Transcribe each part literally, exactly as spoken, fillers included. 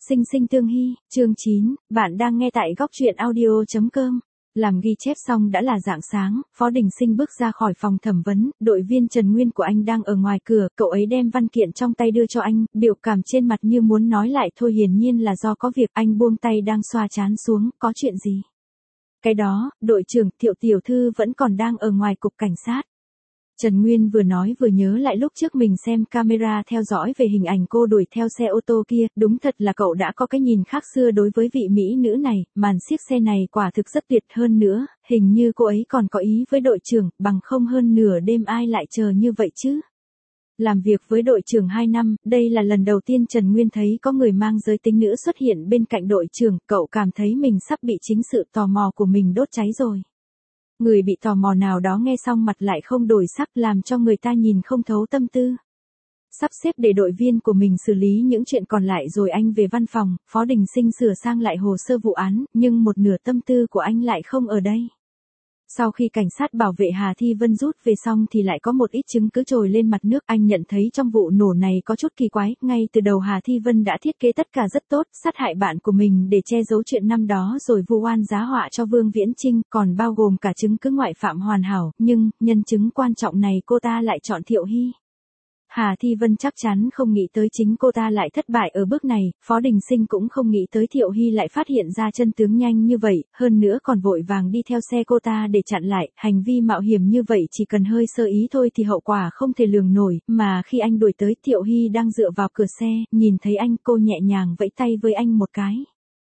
Sinh sinh tương hy, chương chín, bạn đang nghe tại góc truyện audio chấm com. Làm ghi chép xong đã là rạng sáng, Phó Đình Sinh bước ra khỏi phòng thẩm vấn, đội viên Trần Nguyên của anh đang ở ngoài cửa, cậu ấy đem văn kiện trong tay đưa cho anh, biểu cảm trên mặt như muốn nói lại thôi, hiển nhiên là do có việc. Anh buông tay đang xoa trán xuống, có chuyện gì? Cái đó, đội trưởng, Thiệu tiểu thư vẫn còn đang ở ngoài cục cảnh sát. Trần Nguyên vừa nói vừa nhớ lại lúc trước mình xem camera theo dõi về hình ảnh cô đuổi theo xe ô tô kia, đúng thật là cậu đã có cái nhìn khác xưa đối với vị mỹ nữ này, màn xiếc xe này quả thực rất tuyệt, hơn nữa, hình như cô ấy còn có ý với đội trưởng, bằng không hơn nửa đêm ai lại chờ như vậy chứ. Làm việc với đội trưởng hai năm, đây là lần đầu tiên Trần Nguyên thấy có người mang giới tính nữ xuất hiện bên cạnh đội trưởng, cậu cảm thấy mình sắp bị chính sự tò mò của mình đốt cháy rồi. Người bị tò mò nào đó nghe xong mặt lại không đổi sắc, làm cho người ta nhìn không thấu tâm tư. Sắp xếp để đội viên của mình xử lý những chuyện còn lại rồi anh về văn phòng, Phó Đình Sinh sửa sang lại hồ sơ vụ án, nhưng một nửa tâm tư của anh lại không ở đây. Sau khi cảnh sát bảo vệ Hà Thi Vân rút về xong thì lại có một ít chứng cứ trồi lên mặt nước. Anh nhận thấy trong vụ nổ này có chút kỳ quái, ngay từ đầu Hà Thi Vân đã thiết kế tất cả rất tốt, sát hại bạn của mình để che giấu chuyện năm đó rồi vu oan giá họa cho Vương Viễn Chinh, còn bao gồm cả chứng cứ ngoại phạm hoàn hảo, nhưng, nhân chứng quan trọng này cô ta lại chọn Thiệu Hy. Hà Thi Vân chắc chắn không nghĩ tới chính cô ta lại thất bại ở bước này, Phó Đình Sinh cũng không nghĩ tới Thiệu Hy lại phát hiện ra chân tướng nhanh như vậy, hơn nữa còn vội vàng đi theo xe cô ta để chặn lại, hành vi mạo hiểm như vậy chỉ cần hơi sơ ý thôi thì hậu quả không thể lường nổi, mà khi anh đuổi tới Thiệu Hy đang dựa vào cửa xe, nhìn thấy anh cô nhẹ nhàng vẫy tay với anh một cái.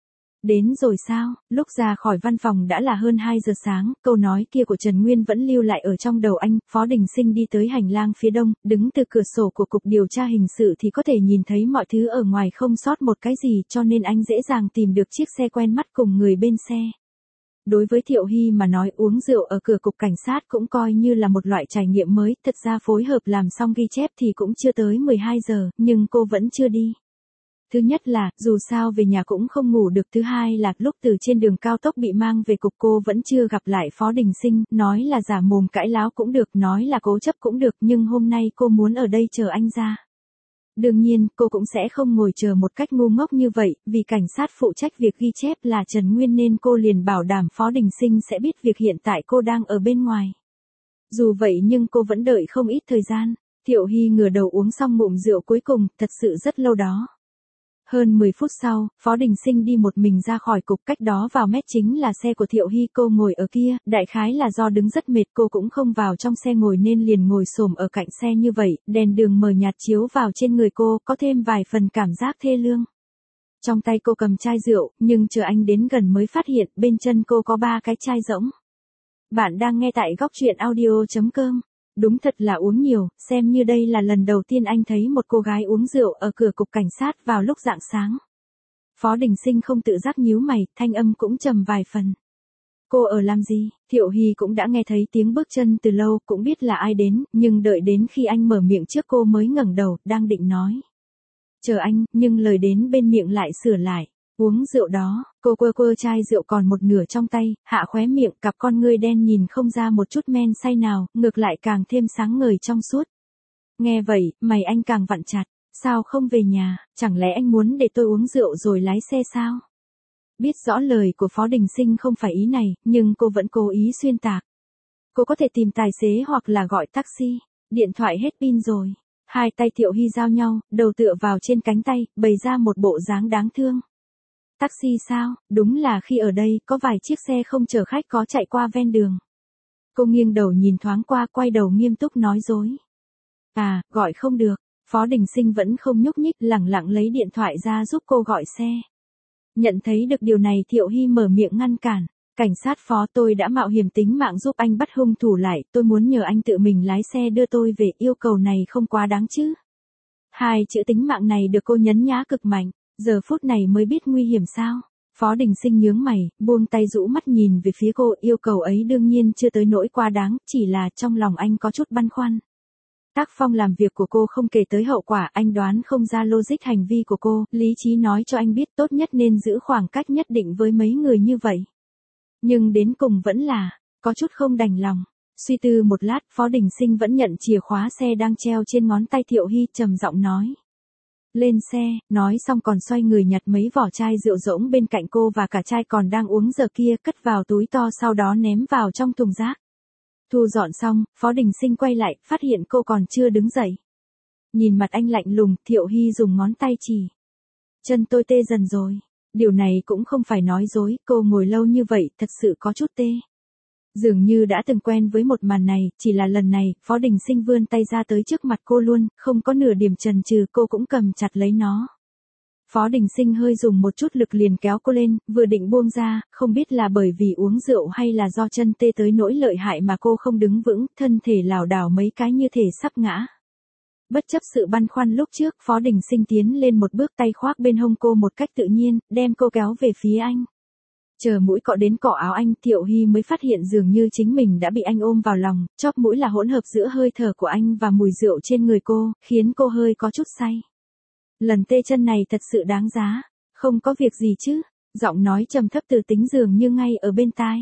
Đến rồi sao? Lúc ra khỏi văn phòng đã là hơn hai giờ sáng, câu nói kia của Trần Nguyên vẫn lưu lại ở trong đầu anh. Phó Đình Sinh đi tới hành lang phía đông, đứng từ cửa sổ của cục điều tra hình sự thì có thể nhìn thấy mọi thứ ở ngoài không sót một cái gì, cho nên anh dễ dàng tìm được chiếc xe quen mắt cùng người bên xe. Đối với Thiệu Hy mà nói, uống rượu ở cửa cục cảnh sát cũng coi như là một loại trải nghiệm mới, thật ra phối hợp làm xong ghi chép thì cũng chưa tới mười hai giờ, nhưng cô vẫn chưa đi. Thứ nhất là, dù sao về nhà cũng không ngủ được, thứ hai là, lúc từ trên đường cao tốc bị mang về cục cô vẫn chưa gặp lại Phó Đình Sinh, nói là giả mồm cãi láo cũng được, nói là cố chấp cũng được, nhưng hôm nay cô muốn ở đây chờ anh ra. Đương nhiên, cô cũng sẽ không ngồi chờ một cách ngu ngốc như vậy, vì cảnh sát phụ trách việc ghi chép là Trần Nguyên nên cô liền bảo đảm Phó Đình Sinh sẽ biết việc hiện tại cô đang ở bên ngoài. Dù vậy nhưng cô vẫn đợi không ít thời gian, Thiệu Hy ngửa đầu uống xong ngụm rượu cuối cùng, thật sự rất lâu đó. Hơn mười phút sau, Phó Đình Sinh đi một mình ra khỏi cục, cách đó vào mét chính là xe của Thiệu Hy, cô ngồi ở kia, đại khái là do đứng rất mệt cô cũng không vào trong xe ngồi nên liền ngồi xổm ở cạnh xe như vậy, đèn đường mờ nhạt chiếu vào trên người cô, có thêm vài phần cảm giác thê lương. Trong tay cô cầm chai rượu, nhưng chờ anh đến gần mới phát hiện bên chân cô có ba cái chai rỗng. Bạn đang nghe tại góc truyện audio chấm com. Đúng thật là uống nhiều, xem như đây là lần đầu tiên anh thấy một cô gái uống rượu ở cửa cục cảnh sát vào lúc rạng sáng. Phó Đình Sinh không tự giác nhíu mày, thanh âm cũng trầm vài phần. Cô ở làm gì? Thiệu Hy cũng đã nghe thấy tiếng bước chân từ lâu, cũng biết là ai đến, nhưng đợi đến khi anh mở miệng trước cô mới ngẩng đầu, đang định nói. Chờ anh, nhưng lời đến bên miệng lại sửa lại. Uống rượu đó, cô quơ quơ chai rượu còn một nửa trong tay, hạ khóe miệng, cặp con ngươi đen nhìn không ra một chút men say nào, ngược lại càng thêm sáng ngời trong suốt. Nghe vậy, mày anh càng vặn chặt, sao không về nhà, chẳng lẽ anh muốn để tôi uống rượu rồi lái xe sao? Biết rõ lời của Phó Đình Sinh không phải ý này, nhưng cô vẫn cố ý xuyên tạc. Cô có thể tìm tài xế hoặc là gọi taxi, điện thoại hết pin rồi. Hai tay Thiệu Hy giao nhau, đầu tựa vào trên cánh tay, bày ra một bộ dáng đáng thương. Taxi sao? Đúng là khi ở đây, có vài chiếc xe không chở khách có chạy qua ven đường. Cô nghiêng đầu nhìn thoáng qua, quay đầu nghiêm túc nói dối. À, gọi không được. Phó Đình Sinh vẫn không nhúc nhích, lẳng lặng lấy điện thoại ra giúp cô gọi xe. Nhận thấy được điều này Thiệu Hy mở miệng ngăn cản. Cảnh sát Phó, tôi đã mạo hiểm tính mạng giúp anh bắt hung thủ lại, tôi muốn nhờ anh tự mình lái xe đưa tôi về, yêu cầu này không quá đáng chứ. Hai chữ tính mạng này được cô nhấn nhá cực mạnh. Giờ phút này mới biết nguy hiểm sao? Phó Đình Sinh nhướng mày, buông tay rũ mắt nhìn về phía cô, yêu cầu ấy đương nhiên chưa tới nỗi quá đáng, chỉ là trong lòng anh có chút băn khoăn. Tác phong làm việc của cô không kể tới hậu quả, anh đoán không ra logic hành vi của cô, lý trí nói cho anh biết tốt nhất nên giữ khoảng cách nhất định với mấy người như vậy. Nhưng đến cùng vẫn là, có chút không đành lòng. Suy tư một lát, Phó Đình Sinh vẫn nhận chìa khóa xe đang treo trên ngón tay Thiệu Hy, trầm giọng nói. Lên xe, nói xong còn xoay người nhặt mấy vỏ chai rượu rỗng bên cạnh cô và cả chai còn đang uống giờ kia cất vào túi to sau đó ném vào trong thùng rác. Thu dọn xong, Phó Đình Sinh quay lại, phát hiện cô còn chưa đứng dậy. Nhìn mặt anh lạnh lùng, Thiệu Hy dùng ngón tay chỉ. Chân tôi tê dần rồi. Điều này cũng không phải nói dối, cô ngồi lâu như vậy thật sự có chút tê. Dường như đã từng quen với một màn này, chỉ là lần này, Phó Đình Sinh vươn tay ra tới trước mặt cô luôn, không có nửa điểm chần chừ, cô cũng cầm chặt lấy nó. Phó Đình Sinh hơi dùng một chút lực liền kéo cô lên, vừa định buông ra, không biết là bởi vì uống rượu hay là do chân tê tới nỗi lợi hại mà cô không đứng vững, thân thể lảo đảo mấy cái như thể sắp ngã. Bất chấp sự băn khoăn lúc trước, Phó Đình Sinh tiến lên một bước, tay khoác bên hông cô một cách tự nhiên, đem cô kéo về phía anh. Chờ mũi cọ đến cọ áo anh, Thiệu Hy mới phát hiện dường như chính mình đã bị anh ôm vào lòng, chóp mũi là hỗn hợp giữa hơi thở của anh và mùi rượu trên người cô, khiến cô hơi có chút say. Lần tê chân này thật sự đáng giá, không có việc gì chứ, giọng nói trầm thấp từ tính dường như ngay ở bên tai.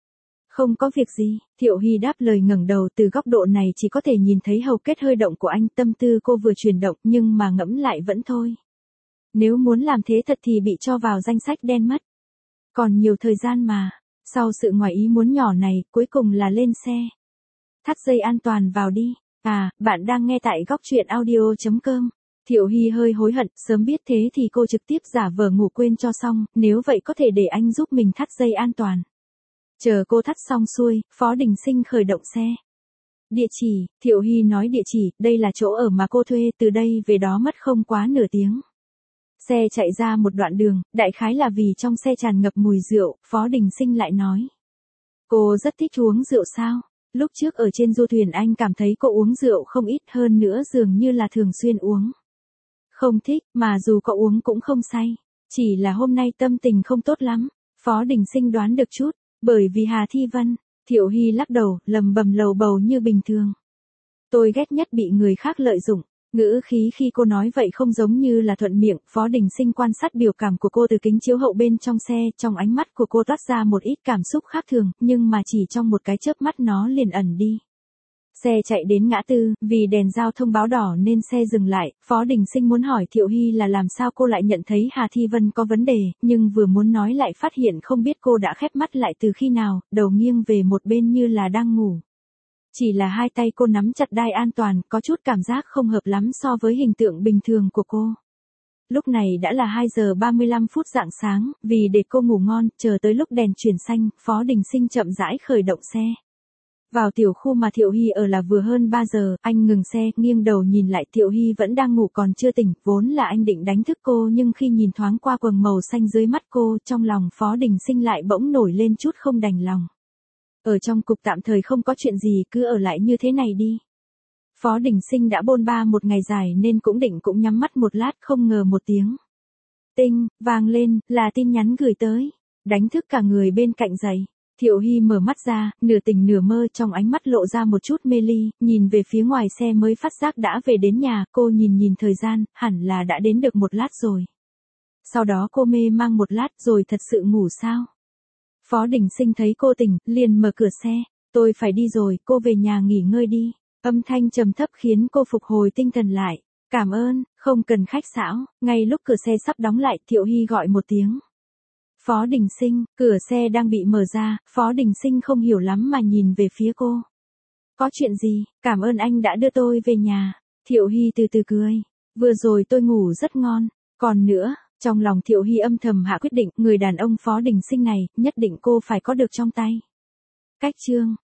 Không có việc gì, Thiệu Hy đáp lời ngẩng đầu, từ góc độ này chỉ có thể nhìn thấy hầu kết hơi động của anh, tâm tư cô vừa chuyển động nhưng mà ngẫm lại vẫn thôi. Nếu muốn làm thế thật thì bị cho vào danh sách đen mất. Còn nhiều thời gian mà, sau sự ngoài ý muốn nhỏ này, cuối cùng là lên xe. Thắt dây an toàn vào đi. À, bạn đang nghe tại góc truyện audio chấm com. Thiệu Hy hơi hối hận, sớm biết thế thì cô trực tiếp giả vờ ngủ quên cho xong, nếu vậy có thể để anh giúp mình thắt dây an toàn. Chờ cô thắt xong xuôi, Phó Đình Sinh khởi động xe. Địa chỉ, Thiệu Hy nói địa chỉ, đây là chỗ ở mà cô thuê, từ đây về đó mất không quá nửa tiếng. Xe chạy ra một đoạn đường, đại khái là vì trong xe tràn ngập mùi rượu, Phó Đình Sinh lại nói. Cô rất thích uống rượu sao? Lúc trước ở trên du thuyền anh cảm thấy cô uống rượu không ít, hơn nữa dường như là thường xuyên uống. Không thích, mà dù có uống cũng không say. Chỉ là hôm nay tâm tình không tốt lắm. Phó Đình Sinh đoán được chút, bởi vì Hà Thi Vân. Thiệu Hy lắc đầu, lầm bầm lầu bầu như bình thường. Tôi ghét nhất bị người khác lợi dụng. Ngữ khí khi cô nói vậy không giống như là thuận miệng. Phó Đình Sinh quan sát biểu cảm của cô từ kính chiếu hậu bên trong xe, trong ánh mắt của cô toát ra một ít cảm xúc khác thường, nhưng mà chỉ trong một cái chớp mắt nó liền ẩn đi. Xe chạy đến ngã tư, vì đèn giao thông báo đỏ nên xe dừng lại, Phó Đình Sinh muốn hỏi Thiệu Hy là làm sao cô lại nhận thấy Hà Thi Vân có vấn đề, nhưng vừa muốn nói lại phát hiện không biết cô đã khép mắt lại từ khi nào, đầu nghiêng về một bên như là đang ngủ. Chỉ là hai tay cô nắm chặt đai an toàn, có chút cảm giác không hợp lắm so với hình tượng bình thường của cô. Lúc này đã là hai giờ ba mươi lăm phút rạng sáng, vì để cô ngủ ngon, chờ tới lúc đèn chuyển xanh, Phó Đình Sinh chậm rãi khởi động xe. Vào tiểu khu mà Thiệu Hy ở là vừa hơn ba giờ, anh ngừng xe, nghiêng đầu nhìn lại, Thiệu Hy vẫn đang ngủ còn chưa tỉnh, vốn là anh định đánh thức cô nhưng khi nhìn thoáng qua quầng màu xanh dưới mắt cô, trong lòng Phó Đình Sinh lại bỗng nổi lên chút không đành lòng. Ở trong cục tạm thời không có chuyện gì, cứ ở lại như thế này đi. Phó Đình Sinh đã bôn ba một ngày dài nên cũng định cũng nhắm mắt một lát, không ngờ một tiếng tinh vang lên, là tin nhắn gửi tới, đánh thức cả người bên cạnh dậy. Thiệu Hy mở mắt ra, nửa tỉnh nửa mơ, trong ánh mắt lộ ra một chút mê ly, nhìn về phía ngoài xe mới phát giác đã về đến nhà, cô nhìn nhìn thời gian, hẳn là đã đến được một lát rồi. Sau đó cô mê mang một lát rồi thật sự ngủ sao? Phó Đình Sinh thấy cô tỉnh, liền mở cửa xe, tôi phải đi rồi, cô về nhà nghỉ ngơi đi. Âm thanh trầm thấp khiến cô phục hồi tinh thần lại. Cảm ơn, không cần khách sáo. Ngay lúc cửa xe sắp đóng lại, Thiệu Hy gọi một tiếng. Phó Đình Sinh, cửa xe đang bị mở ra, Phó Đình Sinh không hiểu lắm mà nhìn về phía cô. Có chuyện gì, cảm ơn anh đã đưa tôi về nhà. Thiệu Hy từ từ cười. Vừa rồi tôi ngủ rất ngon. Còn nữa, trong lòng Thiệu Hy âm thầm hạ quyết định, người đàn ông Phó Đình Sinh này, nhất định cô phải có được trong tay. Cách chương